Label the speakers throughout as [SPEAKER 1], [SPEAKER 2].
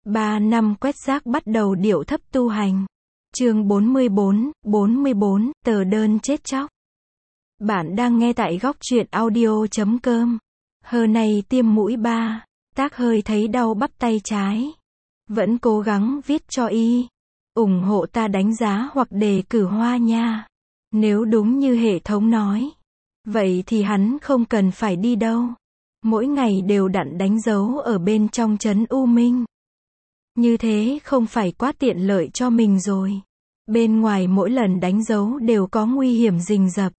[SPEAKER 1] 3 năm quét rác bắt đầu điệu thấp tu hành. Chương 44, tờ đơn chết chóc. Bạn đang nghe tại góc truyện audio.com. Hờ này tiêm mũi 3, tác hơi thấy đau bắp tay trái. Vẫn cố gắng viết cho y. Ủng hộ ta đánh giá hoặc đề cử hoa nha. Nếu đúng như hệ thống nói, vậy thì hắn không cần phải đi đâu. Mỗi ngày đều đặn đánh dấu ở bên trong trấn U Minh. Như thế không phải quá tiện lợi cho mình rồi. Bên ngoài mỗi lần đánh dấu đều có nguy hiểm rình rập.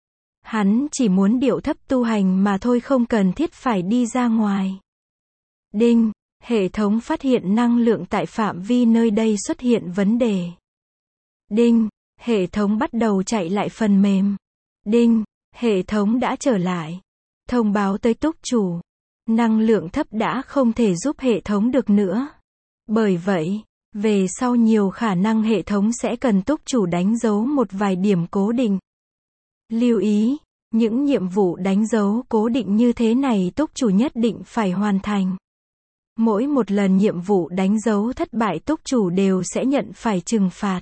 [SPEAKER 1] Hắn chỉ muốn điệu thấp tu hành mà thôi, không cần thiết phải đi ra ngoài. Đinh, hệ thống phát hiện năng lượng tại phạm vi nơi đây xuất hiện vấn đề. Đinh, hệ thống bắt đầu chạy lại phần mềm. Đinh, hệ thống đã trở lại. Thông báo tới túc chủ. Năng lượng thấp đã không thể giúp hệ thống được nữa. Bởi vậy, về sau nhiều khả năng hệ thống sẽ cần túc chủ đánh dấu một vài điểm cố định. Lưu ý, những nhiệm vụ đánh dấu cố định như thế này túc chủ nhất định phải hoàn thành. Mỗi một lần nhiệm vụ đánh dấu thất bại túc chủ đều sẽ nhận phải trừng phạt.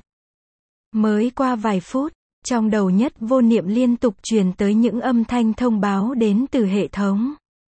[SPEAKER 1] Mới qua vài phút, trong đầu Nhất Vô Niệm liên tục truyền tới những âm thanh thông báo đến từ hệ thống.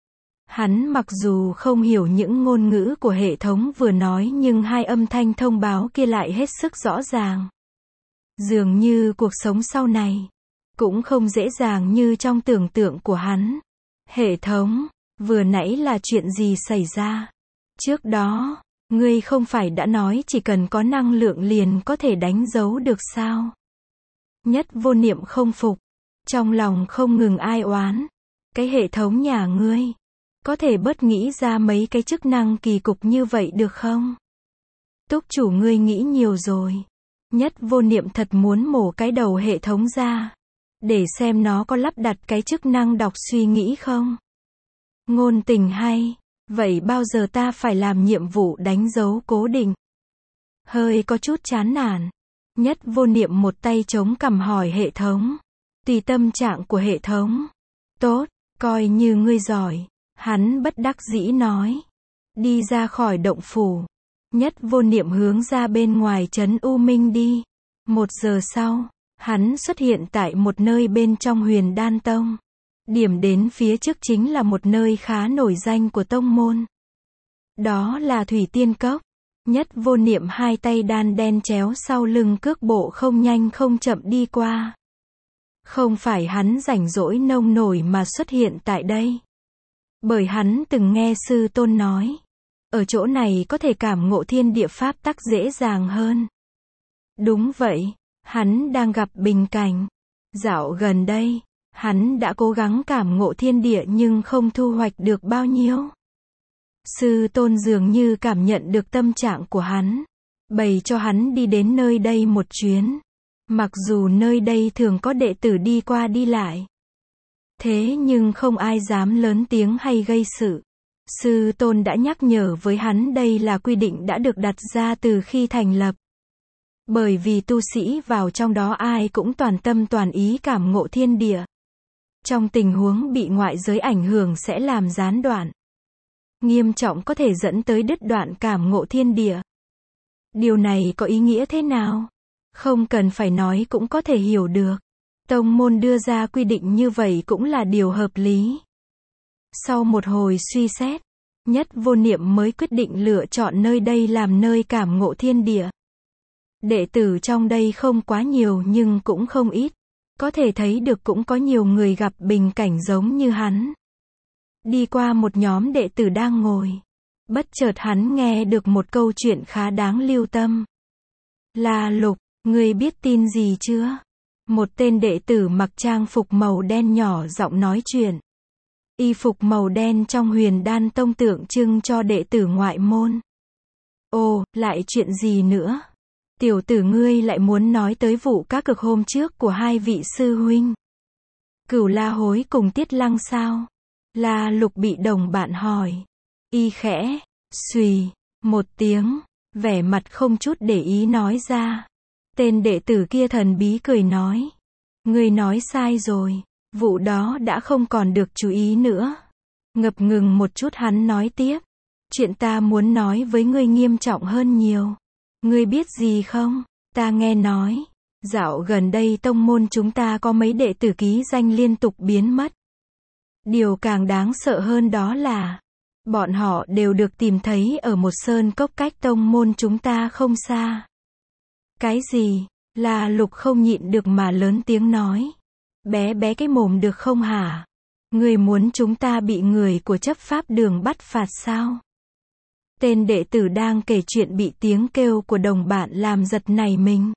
[SPEAKER 1] Hắn mặc dù không hiểu những ngôn ngữ của hệ thống vừa nói nhưng hai âm thanh thông báo kia lại hết sức rõ ràng. Dường như cuộc sống sau này cũng không dễ dàng như trong tưởng tượng của hắn. Hệ thống, vừa nãy là chuyện gì xảy ra? Trước đó, ngươi không phải đã nói chỉ cần có năng lượng liền có thể đánh dấu được sao? Nhất Vô Niệm không phục, trong lòng không ngừng ai oán. Cái hệ thống nhà ngươi, có thể bớt nghĩ ra mấy cái chức năng kỳ cục như vậy được không? Túc chủ ngươi nghĩ nhiều rồi. Nhất Vô Niệm thật muốn mổ cái đầu hệ thống ra, để xem nó có lắp đặt cái chức năng đọc suy nghĩ không? Ngôn tình hay, vậy bao giờ ta phải làm nhiệm vụ đánh dấu cố định? Hơi có chút chán nản. Nhất Vô Niệm một tay chống cằm hỏi hệ thống. Tùy tâm trạng của hệ thống. Tốt, coi như ngươi giỏi. Hắn bất đắc dĩ nói. Đi ra khỏi động phủ. Nhất Vô Niệm hướng ra bên ngoài trấn U Minh đi. 1 giờ sau, hắn xuất hiện tại một nơi bên trong Huyền Đan Tông. Điểm đến phía trước chính là một nơi khá nổi danh của tông môn. Đó là Thủy Tiên Cốc. Nhất Vô Niệm hai tay đan đen chéo sau lưng cước bộ không nhanh không chậm đi qua. Không phải hắn rảnh rỗi nông nổi mà xuất hiện tại đây. Bởi hắn từng nghe sư tôn nói, ở chỗ này có thể cảm ngộ thiên địa pháp tắc dễ dàng hơn. Đúng vậy, hắn đang gặp bình cảnh. Dạo gần đây, hắn đã cố gắng cảm ngộ thiên địa nhưng không thu hoạch được bao nhiêu. Sư tôn dường như cảm nhận được tâm trạng của hắn, bày cho hắn đi đến nơi đây một chuyến. Mặc dù nơi đây thường có đệ tử đi qua đi lại, thế nhưng không ai dám lớn tiếng hay gây sự. Sư tôn đã nhắc nhở với hắn đây là quy định đã được đặt ra từ khi thành lập. Bởi vì tu sĩ vào trong đó ai cũng toàn tâm toàn ý cảm ngộ thiên địa. Trong tình huống bị ngoại giới ảnh hưởng sẽ làm gián đoạn. Nghiêm trọng có thể dẫn tới đứt đoạn cảm ngộ thiên địa. Điều này có ý nghĩa thế nào? Không cần phải nói cũng có thể hiểu được. Tông môn đưa ra quy định như vậy cũng là điều hợp lý. Sau một hồi suy xét, Nhất Vô Niệm mới quyết định lựa chọn nơi đây làm nơi cảm ngộ thiên địa. Đệ tử trong đây không quá nhiều nhưng cũng không ít. Có thể thấy được cũng có nhiều người gặp bình cảnh giống như hắn. Đi qua một nhóm đệ tử đang ngồi. Bất chợt hắn nghe được một câu chuyện khá đáng lưu tâm. La Lục, ngươi biết tin gì chưa? Một tên đệ tử mặc trang phục màu đen nhỏ giọng nói chuyện. Y phục màu đen trong Huyền Đan Tông tượng trưng cho đệ tử ngoại môn. Ồ, lại chuyện gì nữa? Tiểu tử ngươi lại muốn nói tới vụ cá cược hôm trước của hai vị sư huynh. Cửu La Hối cùng Tiết Lăng sao? La Lục bị đồng bạn hỏi. Y khẽ, xùy, một tiếng, vẻ mặt không chút để ý nói ra. Tên đệ tử kia thần bí cười nói. Ngươi nói sai rồi, vụ đó đã không còn được chú ý nữa. Ngập ngừng một chút hắn nói tiếp. Chuyện ta muốn nói với ngươi nghiêm trọng hơn nhiều. Ngươi biết gì không? Ta nghe nói, dạo gần đây tông môn chúng ta có mấy đệ tử ký danh liên tục biến mất. Điều càng đáng sợ hơn đó là, bọn họ đều được tìm thấy ở một sơn cốc cách tông môn chúng ta không xa. Cái gì? La Lục không nhịn được mà lớn tiếng nói. Bé bé cái mồm được không hả? Ngươi muốn chúng ta bị người của chấp pháp đường bắt phạt sao? Tên đệ tử đang kể chuyện bị tiếng kêu của đồng bạn làm giật nảy mình.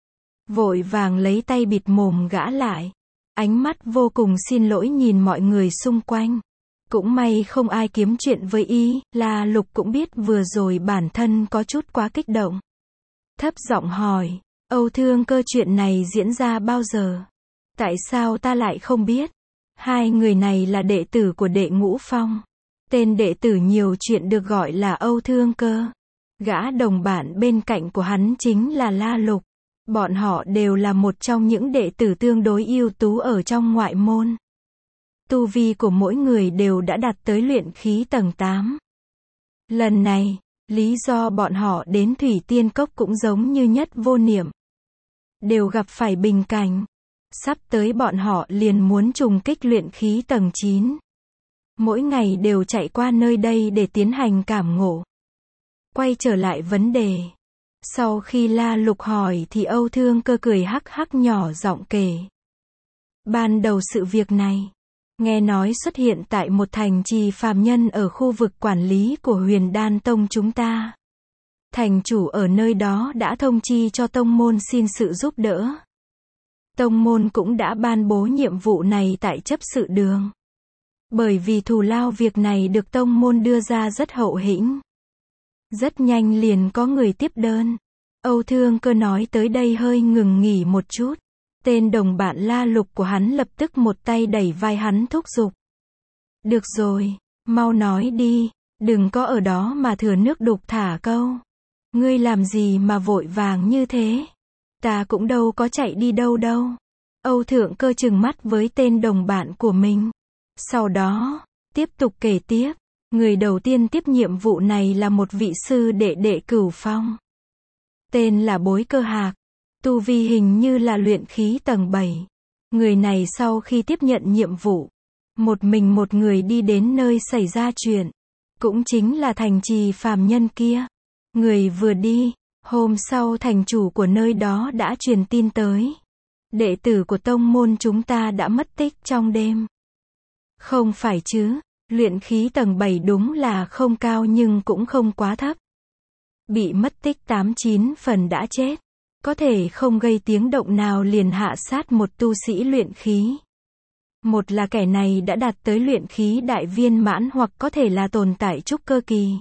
[SPEAKER 1] Vội vàng lấy tay bịt mồm gã lại. Ánh mắt vô cùng xin lỗi nhìn mọi người xung quanh. Cũng may không ai kiếm chuyện với y, La Lục cũng biết vừa rồi bản thân có chút quá kích động. Thấp giọng hỏi, Âu Thương Cơ, chuyện này diễn ra bao giờ? Tại sao ta lại không biết? Hai người này là đệ tử của đệ Ngũ Phong. Tên đệ tử nhiều chuyện được gọi là Âu Thương Cơ. Gã đồng bạn bên cạnh của hắn chính là La Lục. Bọn họ đều là một trong những đệ tử tương đối ưu tú ở trong ngoại môn. Tu vi của mỗi người đều đã đạt tới luyện khí tầng 8. Lần này, lý do bọn họ đến Thủy Tiên Cốc cũng giống như Nhất Vô Niệm. Đều gặp phải bình cảnh. Sắp tới bọn họ liền muốn trùng kích luyện khí tầng 9. Mỗi ngày đều chạy qua nơi đây để tiến hành cảm ngộ. Quay trở lại vấn đề. Sau khi La Lục hỏi thì Âu Thương Cơ cười hắc hắc nhỏ giọng kể. Ban đầu sự việc này, nghe nói xuất hiện tại một thành trì phàm nhân ở khu vực quản lý của Huyền Đan Tông chúng ta. Thành chủ ở nơi đó đã thông chi cho tông môn xin sự giúp đỡ. Tông môn cũng đã ban bố nhiệm vụ này tại chấp sự đường. Bởi vì thù lao việc này được tông môn đưa ra rất hậu hĩnh. Rất nhanh liền có người tiếp đơn. Âu Thương Cơ nói tới đây hơi ngừng nghỉ một chút. Tên đồng bạn La Lục của hắn lập tức một tay đẩy vai hắn thúc giục. Được rồi, mau nói đi, đừng có ở đó mà thừa nước đục thả câu. Ngươi làm gì mà vội vàng như thế? Ta cũng đâu có chạy đi đâu đâu. Âu Thượng Cơ trừng mắt với tên đồng bạn của mình. Sau đó, tiếp tục kể tiếp. Người đầu tiên tiếp nhiệm vụ này là một vị sư đệ đệ Cửu Phong. Tên là Bối Cơ Hạc. Tu vi hình như là luyện khí tầng 7. Người này sau khi tiếp nhận nhiệm vụ, một mình một người đi đến nơi xảy ra chuyện. Cũng chính là thành trì phàm nhân kia. Người vừa đi, hôm sau thành chủ của nơi đó đã truyền tin tới. Đệ tử của tông môn chúng ta đã mất tích trong đêm. Không phải chứ, luyện khí tầng 7 đúng là không cao nhưng cũng không quá thấp. Bị mất tích 8-9 phần đã chết. Có thể không gây tiếng động nào liền hạ sát một tu sĩ luyện khí. Một là kẻ này đã đạt tới luyện khí đại viên mãn hoặc có thể là tồn tại trúc cơ kỳ.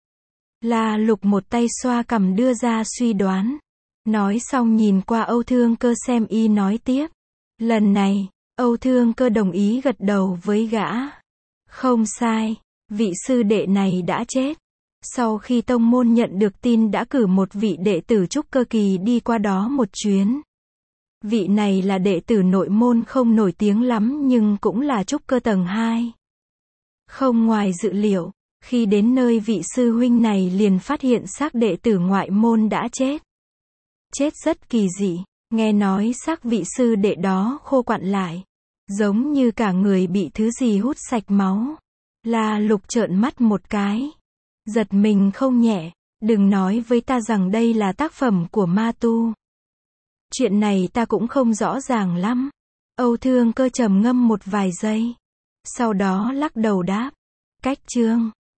[SPEAKER 1] La Lục một tay xoa cằm đưa ra suy đoán. Nói xong nhìn qua Âu Thương Cơ xem y nói tiếp. Lần này, Âu Thương Cơ đồng ý gật đầu với gã. Không sai, vị sư đệ này đã chết. Sau khi tông môn nhận được tin đã cử một vị đệ tử trúc cơ kỳ đi qua đó một chuyến. Vị này là đệ tử nội môn không nổi tiếng lắm nhưng cũng là trúc cơ tầng 2. Không ngoài dự liệu, khi đến nơi vị sư huynh này liền phát hiện xác đệ tử ngoại môn đã chết. Chết rất kỳ dị, nghe nói xác vị sư đệ đó khô quặn lại. Giống như cả người bị thứ gì hút sạch máu. La Lục trợn mắt một cái. Giật mình không nhẹ, đừng nói với ta rằng đây là tác phẩm của ma tu. Chuyện này ta cũng không rõ ràng lắm. Âu Thương Cơ trầm ngâm một vài giây. Sau đó lắc đầu đáp. Cách chương.